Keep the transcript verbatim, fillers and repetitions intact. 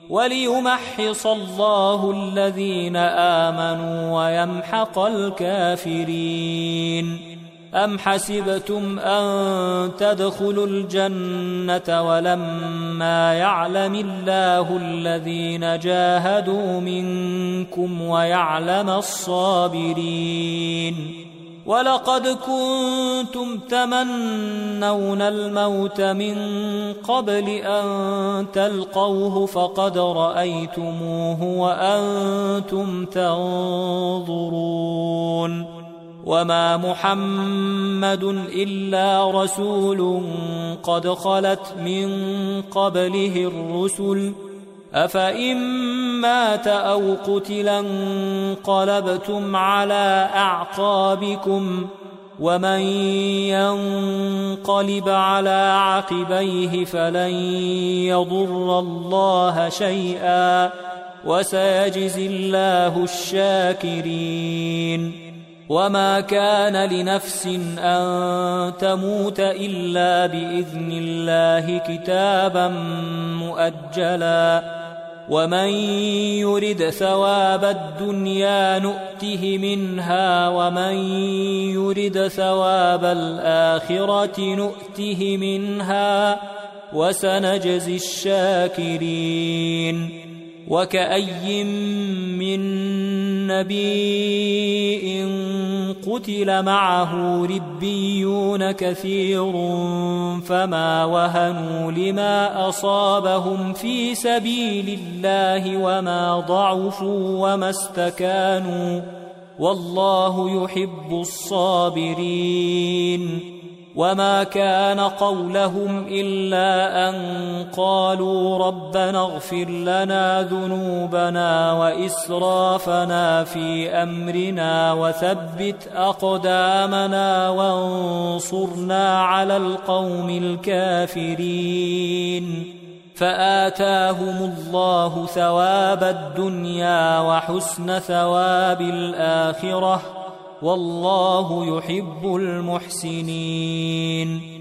وليمحص الله الذين آمنوا ويمحق الكافرين. أم حسبتم أن تدخلوا الجنة ولما يعلم الله الذين جاهدوا منكم ويعلم الصابرين؟ ولقد كنتم تمنون الموت من قبل أن تلقوه فقد رأيتموه وأنتم تنظرون. وما محمد إلا رسول قد خلت من قبله الرسل أفإن مات أو قتلا انقلبتم على أعقابكم ومن ينقلب على عقبيه فلن يضر الله شيئا وسيجزي الله الشاكرين. وما كان لنفس أن تموت إلا بإذن الله كتابا مؤجلا ومن يرد ثواب الدنيا نؤته منها ومن يرد ثواب الآخرة نؤته منها وسنجزي الشاكرين. وكأي من نبي قتل معه ربيون كثير فما وهنوا لما أصابهم في سبيل الله وما ضعفوا وما استكانوا والله يحب الصابرين. وما كان قولهم إلا أن قالوا ربنا اغفر لنا ذنوبنا وإسرافنا في أمرنا وثبت أقدامنا وانصرنا على القوم الكافرين. فآتاهم الله ثواب الدنيا وحسن ثواب الآخرة والله يحب المحسنين.